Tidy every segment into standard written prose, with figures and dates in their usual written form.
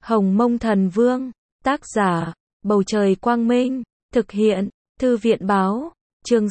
Hồng Mông Thần Vương, tác giả, Bầu Trời Quang Minh, thực hiện, Thư viện Báo, chương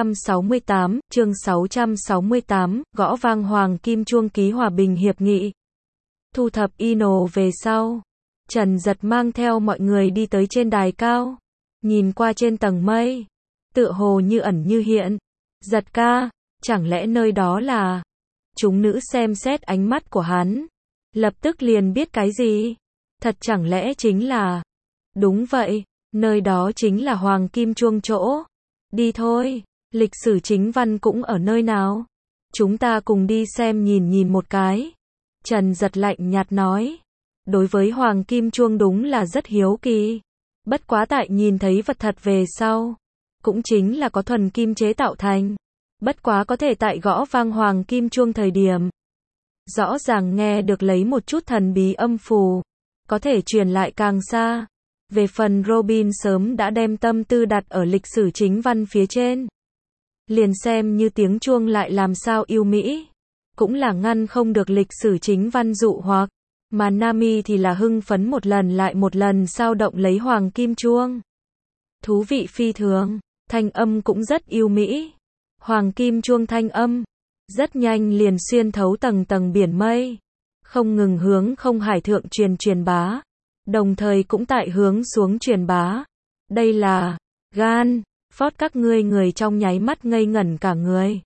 668, gõ vang hoàng kim chuông ký hòa bình hiệp nghị. Thu thập Ino về sau, Trần Giật mang theo mọi người đi tới trên đài cao, nhìn qua trên tầng mây, tựa hồ như ẩn như hiện. Giật ca, chẳng lẽ nơi đó là... Chúng nữ xem xét ánh mắt của hắn, lập tức liền biết cái gì. Thật chẳng lẽ chính là... Đúng vậy, nơi đó chính là hoàng kim chuông chỗ. Đi thôi, lịch sử chính văn cũng ở nơi nào? Chúng ta cùng đi xem nhìn một cái. Trần Giật lạnh nhạt nói. Đối với hoàng kim chuông đúng là rất hiếu kỳ. Bất quá tại nhìn thấy vật thật về sau, cũng chính là có thuần kim chế tạo thành. Bất quá có thể tại gõ vang hoàng kim chuông thời điểm, rõ ràng nghe được lấy một chút thần bí âm phù, có thể truyền lại càng xa. Về phần Robin sớm đã đem tâm tư đặt ở lịch sử chính văn phía trên. Liền xem như tiếng chuông lại làm sao yêu mỹ, cũng là ngăn không được lịch sử chính văn dụ hoặc. Mà Nami thì là hưng phấn một lần lại một lần sao động lấy hoàng kim chuông. Thú vị phi thường, thanh âm cũng rất yêu mỹ. Hoàng kim chuông thanh âm, rất nhanh liền xuyên thấu tầng tầng biển mây, không ngừng hướng không hải thượng truyền bá, đồng thời cũng tại hướng xuống truyền bá. Đây là, gan, phót các ngươi người trong nháy mắt ngây ngẩn cả người.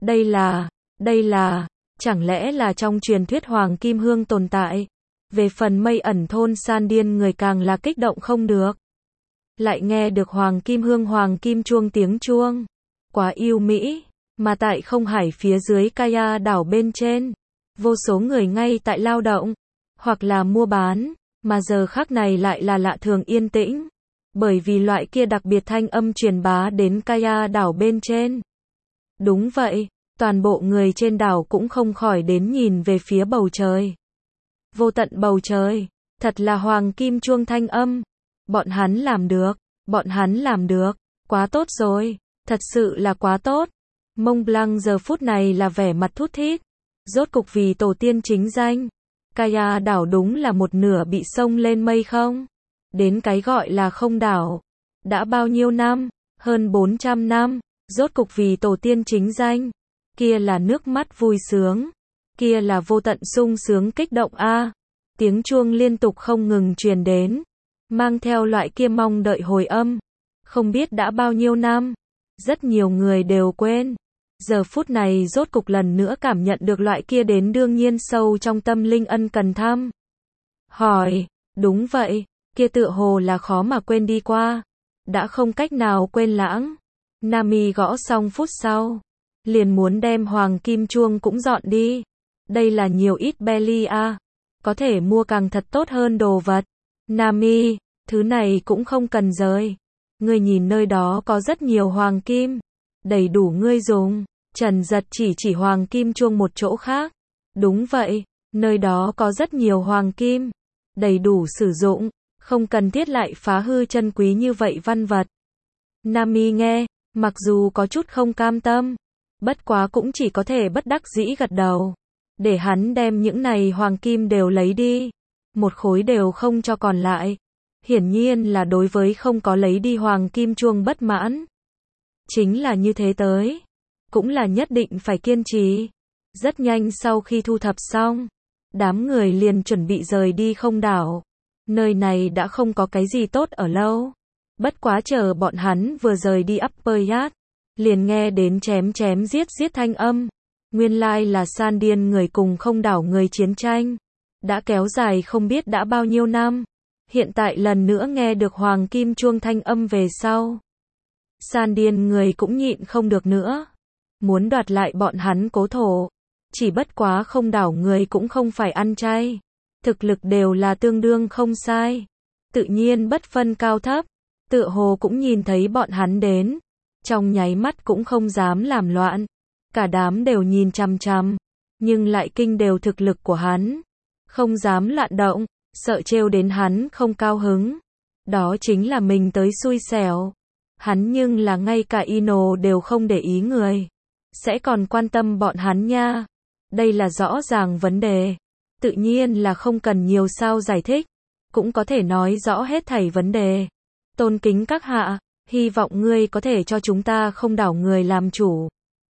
Đây là, chẳng lẽ là trong truyền thuyết hoàng kim hương tồn tại? Về phần mây ẩn thôn san điên người càng là kích động không được. Lại nghe được hoàng kim chuông tiếng chuông. Quá yêu mỹ, mà tại không hải phía dưới Kaya đảo bên trên, vô số người ngay tại lao động, hoặc là mua bán, mà giờ khắc này lại là lạ thường yên tĩnh, bởi vì loại kia đặc biệt thanh âm truyền bá đến Kaya đảo bên trên. Đúng vậy, toàn bộ người trên đảo cũng không khỏi đến nhìn về phía bầu trời. Vô tận bầu trời, thật là hoàng kim chuông thanh âm. Bọn hắn làm được, quá tốt rồi. Thật sự là quá tốt. Mông Blanc giờ phút này là vẻ mặt thút thít. Rốt cục vì tổ tiên chính danh. Kaya đảo đúng là một nửa bị sông lên mây không? Đến cái gọi là không đảo. Đã bao nhiêu năm? Hơn 400 năm. Rốt cục vì tổ tiên chính danh. Kia là nước mắt vui sướng. Kia là vô tận sung sướng kích động a. Tiếng chuông liên tục không ngừng truyền đến. Mang theo loại kia mong đợi hồi âm. Không biết đã bao nhiêu năm. Rất nhiều người đều quên. Giờ phút này rốt cục lần nữa cảm nhận được loại kia đến đương nhiên sâu trong tâm linh ân cần thăm. Hỏi, đúng vậy, kia tựa hồ là khó mà quên đi qua. Đã không cách nào quên lãng. Nami gõ xong phút sau. Liền muốn đem hoàng kim chuông cũng dọn đi. Đây là nhiều ít belly a. Có thể mua càng thật tốt hơn đồ vật. Nami, thứ này cũng không cần rời. Ngươi nhìn nơi đó có rất nhiều hoàng kim, đầy đủ ngươi dùng. Trần Giật chỉ hoàng kim chuông một chỗ khác. Đúng vậy, nơi đó có rất nhiều hoàng kim, đầy đủ sử dụng, không cần thiết lại phá hư chân quý như vậy văn vật. Nami nghe, mặc dù có chút không cam tâm, bất quá cũng chỉ có thể bất đắc dĩ gật đầu. Để hắn đem những này hoàng kim đều lấy đi, một khối đều không cho còn lại. Hiển nhiên là đối với không có lấy đi hoàng kim chuông bất mãn. Chính là như thế tới. Cũng là nhất định phải kiên trì. Rất nhanh sau khi thu thập xong, đám người liền chuẩn bị rời đi không đảo. Nơi này đã không có cái gì tốt ở lâu. Bất quá chờ bọn hắn vừa rời đi Upper Yard, liền nghe đến chém giết thanh âm. Nguyên lai là san điên người cùng không đảo người chiến tranh. Đã kéo dài không biết đã bao nhiêu năm. Hiện tại lần nữa nghe được hoàng kim chuông thanh âm về sau. San điên người cũng nhịn không được nữa. Muốn đoạt lại bọn hắn cố thổ. Chỉ bất quá không đảo người cũng không phải ăn chay. Thực lực đều là tương đương không sai. Tự nhiên bất phân cao thấp. Tựa hồ cũng nhìn thấy bọn hắn đến. Trong nháy mắt cũng không dám làm loạn. Cả đám đều nhìn chằm chằm. Nhưng lại kinh đều thực lực của hắn. Không dám loạn động. Sợ trêu đến hắn không cao hứng. Đó chính là mình tới xui xẻo. Hắn nhưng là ngay cả Ino đều không để ý người. Sẽ còn quan tâm bọn hắn nha. Đây là rõ ràng vấn đề. Tự nhiên là không cần nhiều sao giải thích. cũng có thể nói rõ hết thảy vấn đề. Tôn kính các hạ, hy vọng ngươi có thể cho chúng ta không đảo người làm chủ.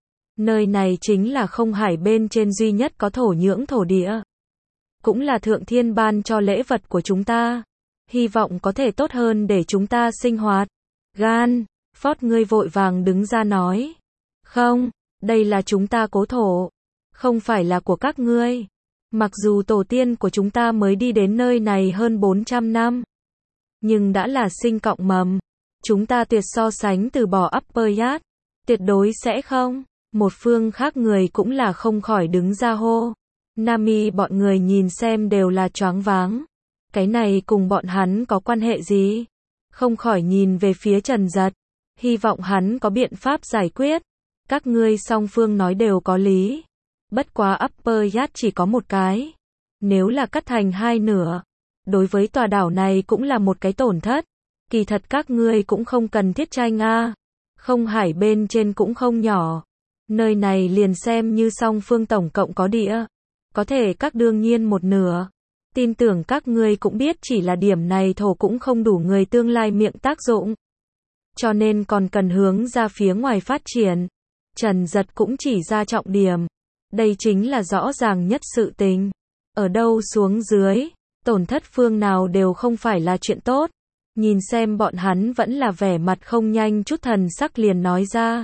Nơi này chính là không hải bên trên duy nhất có thổ nhưỡng thổ địa. Cũng là thượng thiên ban cho lễ vật của chúng ta. Hy vọng có thể tốt hơn để chúng ta sinh hoạt. Gan, Phót ngươi vội vàng đứng ra nói. Không, đây là chúng ta cố thổ. Không phải là của các ngươi. Mặc dù tổ tiên của chúng ta mới đi đến nơi này hơn 400 năm. Nhưng đã là sinh cọng mầm. Chúng ta tuyệt so sánh từ bỏ Upper Yard. Tuyệt đối sẽ không. Một phương khác người cũng là không khỏi đứng ra hô. Nami bọn người nhìn xem đều là choáng váng. Cái này cùng bọn hắn có quan hệ gì? Không khỏi nhìn về phía Trần Giật. Hy vọng hắn có biện pháp giải quyết. Các ngươi song phương nói đều có lý. Bất quá Upper Yard chỉ có một cái. Nếu là cắt thành hai nửa, đối với tòa đảo này cũng là một cái tổn thất. Kỳ thật các ngươi cũng không cần thiết tranh a. Không hải bên trên cũng không nhỏ. Nơi này liền xem như song phương tổng cộng có địa. Có thể các đương nhiên một nửa. Tin tưởng các ngươi cũng biết chỉ là điểm này thổ cũng không đủ người tương lai miệng tác dụng. Cho nên còn cần hướng ra phía ngoài phát triển. Trần Giật cũng chỉ ra trọng điểm. Đây chính là rõ ràng nhất sự tình. Ở đâu xuống dưới, tổn thất phương nào đều không phải là chuyện tốt. Nhìn xem bọn hắn vẫn là vẻ mặt không nhanh chút thần sắc liền nói ra.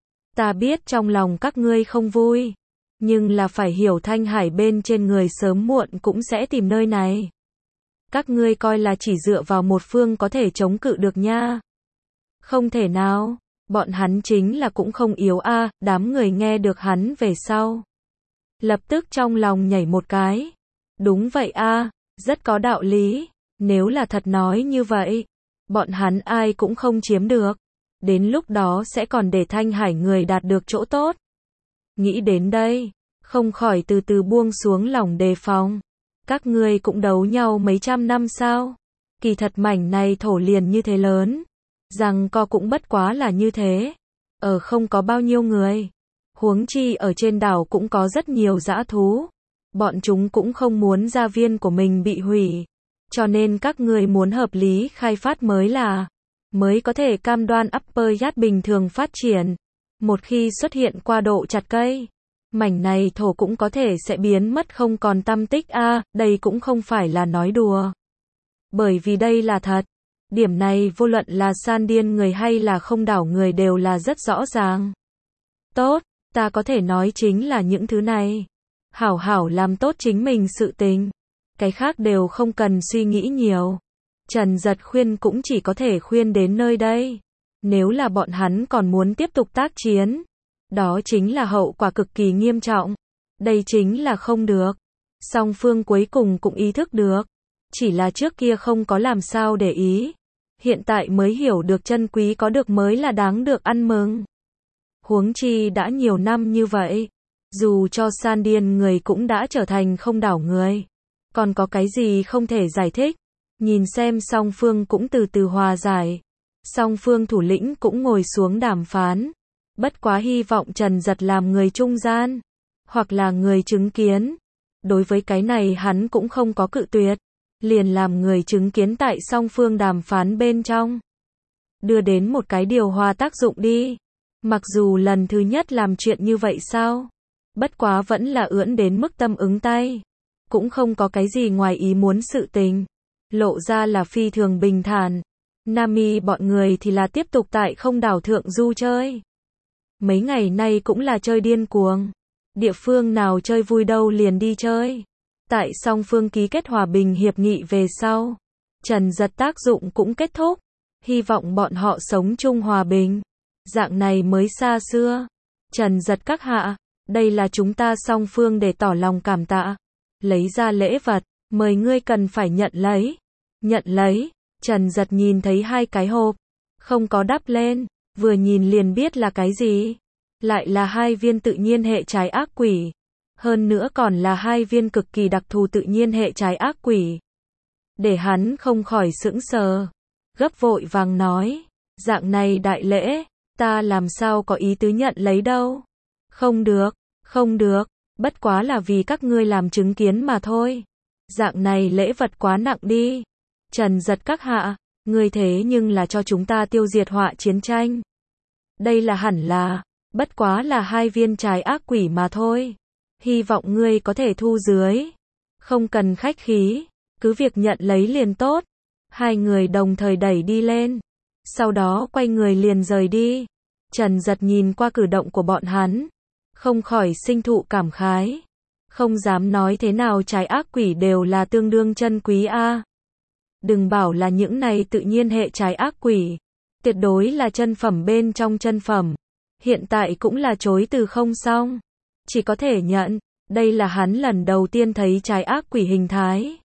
Ta biết trong lòng các ngươi không vui. Nhưng là phải hiểu Thanh Hải bên trên người sớm muộn cũng sẽ tìm nơi này. Các ngươi coi là chỉ dựa vào một phương có thể chống cự được nha. Không thể nào, bọn hắn chính là cũng không yếu a. Đám người nghe được hắn về sau. Lập tức trong lòng nhảy một cái. Đúng vậy a, rất có đạo lý. Nếu là thật nói như vậy, bọn hắn ai cũng không chiếm được. Đến lúc đó sẽ còn để Thanh Hải người đạt được chỗ tốt. Nghĩ đến đây, không khỏi từ từ buông xuống lòng đề phòng. Các ngươi cũng đấu nhau mấy trăm năm sao? Kỳ thật mảnh này thổ liền như thế lớn. Rằng co cũng bất quá là như thế. Ở không có bao nhiêu người. Huống chi ở trên đảo cũng có rất nhiều dã thú. Bọn chúng cũng không muốn gia viên của mình bị hủy. Cho nên các người muốn hợp lý khai phát mới có thể cam đoan Upper Yard bình thường phát triển. Một khi xuất hiện qua độ chặt cây, mảnh này thổ cũng có thể sẽ biến mất không còn tăm tích a. Đây cũng không phải là nói đùa. Bởi vì đây là thật. Điểm này vô luận là San Điên người hay là không đảo người đều là rất rõ ràng. Tốt, ta có thể nói chính là những thứ này. Hảo hảo làm tốt chính mình sự tình. Cái khác đều không cần suy nghĩ nhiều. Trần Giật khuyên cũng chỉ có thể khuyên đến nơi đây. Nếu là bọn hắn còn muốn tiếp tục tác chiến, đó chính là hậu quả cực kỳ nghiêm trọng. Đây chính là không được. Song phương cuối cùng cũng ý thức được. Chỉ là trước kia không có làm sao để ý. Hiện tại mới hiểu được chân quý có được mới là đáng được ăn mừng. Huống chi đã nhiều năm như vậy. Dù cho San Điên người cũng đã trở thành không đảo người. Còn có cái gì không thể giải thích. Nhìn xem song phương cũng từ từ hòa giải. Song phương thủ lĩnh cũng ngồi xuống đàm phán. Bất quá hy vọng Trần Giật làm người trung gian. Hoặc là người chứng kiến. Đối với cái này hắn cũng không có cự tuyệt. Liền làm người chứng kiến tại song phương đàm phán bên trong. Đưa đến một cái điều hòa tác dụng đi. Mặc dù lần thứ nhất làm chuyện như vậy sao? Bất quá vẫn là ưỡn đến mức tâm ứng tay. Cũng không có cái gì ngoài ý muốn sự tình. Lộ ra là phi thường bình thản. Nami bọn người thì là tiếp tục tại không đảo thượng du chơi. Mấy ngày nay cũng là chơi điên cuồng. Địa phương nào chơi vui đâu liền đi chơi. Tại song phương ký kết hòa bình hiệp nghị về sau. Trần Giật tác dụng cũng kết thúc. Hy vọng bọn họ sống chung hòa bình. Dạng này mới xa xưa. Trần Giật các hạ, đây là chúng ta song phương để tỏ lòng cảm tạ. Lấy ra lễ vật, mời ngươi cần phải nhận lấy. Nhận lấy, Trần Giật nhìn thấy hai cái hộp. Không có đắp lên, vừa nhìn liền biết là cái gì. Lại là hai viên tự nhiên hệ trái ác quỷ. Hơn nữa còn là hai viên cực kỳ đặc thù tự nhiên hệ trái ác quỷ. Để hắn không khỏi sững sờ. Gấp vội vàng nói, dạng này đại lễ, ta làm sao có ý tứ nhận lấy đâu. Không được, không được, bất quá là vì các ngươi làm chứng kiến mà thôi. Dạng này lễ vật quá nặng đi. Trần Giật các hạ, ngươi thế nhưng là cho chúng ta tiêu diệt họa chiến tranh. Đây là hẳn là, bất quá là 2 viên trái ác quỷ mà thôi. Hy vọng ngươi có thể thu dưới. Không cần khách khí, cứ việc nhận lấy liền tốt. Hai người đồng thời đẩy đi lên. Sau đó quay người liền rời đi. Trần Giật nhìn qua cử động của bọn hắn, không khỏi sinh thụ cảm khái. Không dám nói thế nào trái ác quỷ đều là tương đương chân quý a. Đừng bảo là những này tự nhiên hệ trái ác quỷ, tuyệt đối là chân phẩm bên trong chân phẩm. Hiện tại cũng là chối từ không xong. Chỉ có thể nhận, đây là hắn lần đầu tiên thấy trái ác quỷ hình thái.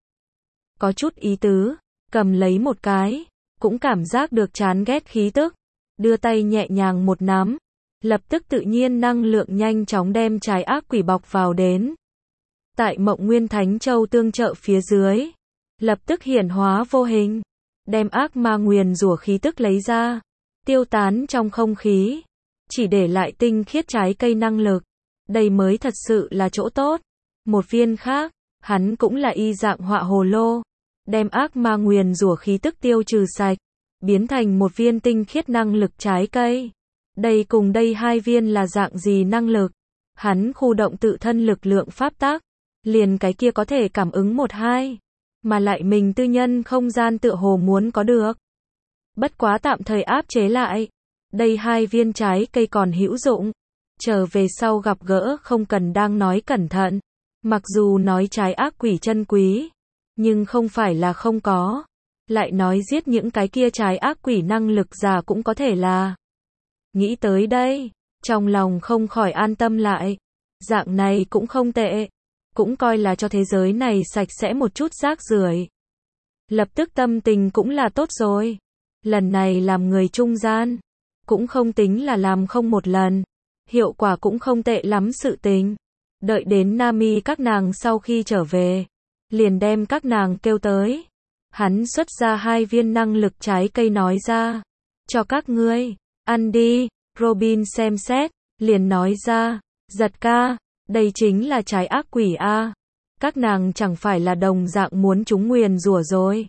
Có chút ý tứ, cầm lấy một cái, cũng cảm giác được chán ghét khí tức. Đưa tay nhẹ nhàng một nắm, lập tức tự nhiên năng lượng nhanh chóng đem trái ác quỷ bọc vào đến. Tại Mộng Nguyên Thánh Châu tương trợ phía dưới, lập tức hiển hóa vô hình, đem ác ma nguyền rủa khí tức lấy ra, tiêu tán trong không khí, chỉ để lại tinh khiết trái cây năng lực. Đây mới thật sự là chỗ tốt. Một viên khác, hắn cũng là y dạng họa hồ lô, đem ác ma nguyền rủa khí tức tiêu trừ sạch, biến thành một viên tinh khiết năng lực trái cây. Đây cùng đây 2 viên là dạng gì năng lực? Hắn khu động tự thân lực lượng pháp tắc, liền cái kia có thể cảm ứng 1-2, mà lại mình tư nhân không gian tựa hồ muốn có được. Bất quá tạm thời áp chế lại. Đây 2 viên trái cây còn hữu dụng. Trở về sau gặp gỡ không cần đang nói cẩn thận. Mặc dù nói trái ác quỷ chân quý, nhưng không phải là không có. Lại nói giết những cái kia trái ác quỷ năng lực giả cũng có thể là. Nghĩ tới đây, trong lòng không khỏi an tâm lại. Dạng này cũng không tệ. Cũng coi là cho thế giới này sạch sẽ một chút rác rưởi. Lập tức tâm tình cũng là tốt rồi. Lần này làm người trung gian, cũng không tính là làm không một lần. Hiệu quả cũng không tệ lắm sự tình. Đợi đến Nami các nàng sau khi trở về, liền đem các nàng kêu tới. Hắn xuất ra 2 viên năng lực trái cây nói ra, cho các ngươi, ăn đi. Robin xem xét, liền nói ra, Giật ca, đây chính là trái ác quỷ a. Các nàng chẳng phải là đồng dạng muốn chúng nguyền rủa rồi.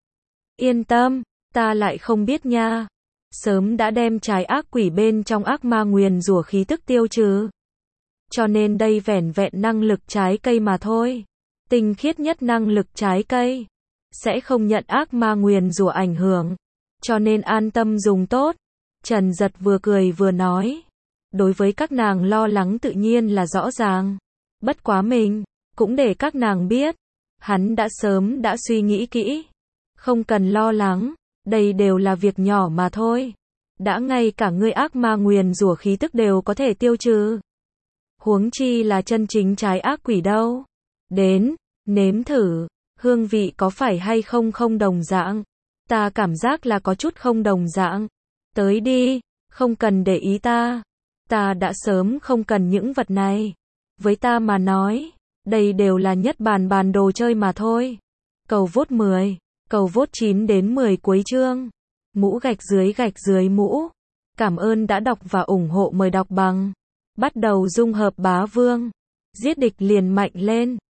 Yên tâm, ta lại không biết nha. Sớm đã đem trái ác quỷ bên trong ác ma nguyền rủa khí tức tiêu trừ. Cho nên đây vẻn vẹn năng lực trái cây mà thôi. Tinh khiết nhất năng lực trái cây, sẽ không nhận ác ma nguyền rủa ảnh hưởng. Cho nên an tâm dùng tốt. Trần Giật vừa cười vừa nói. Đối với các nàng lo lắng tự nhiên là rõ ràng. Bất quá mình, cũng để các nàng biết. Hắn đã sớm đã suy nghĩ kỹ. Không cần lo lắng, đây đều là việc nhỏ mà thôi. Đã ngay cả ngươi ác ma nguyền rủa khí tức đều có thể tiêu trừ. Huống chi là chân chính trái ác quỷ đâu. Đến, nếm thử, hương vị có phải hay không không đồng dạng. Ta cảm giác là có chút không đồng dạng. Tới đi, không cần để ý ta. Ta đã sớm không cần những vật này. Với ta mà nói, đây đều là nhất bản đồ chơi mà thôi. Cầu vote 10, cầu vote 9 đến 10 cuối chương. Mũ gạch dưới mũ. Cảm ơn đã đọc và ủng hộ, mời đọc bằng. Bắt đầu dung hợp bá vương. Giết địch liền mạnh lên.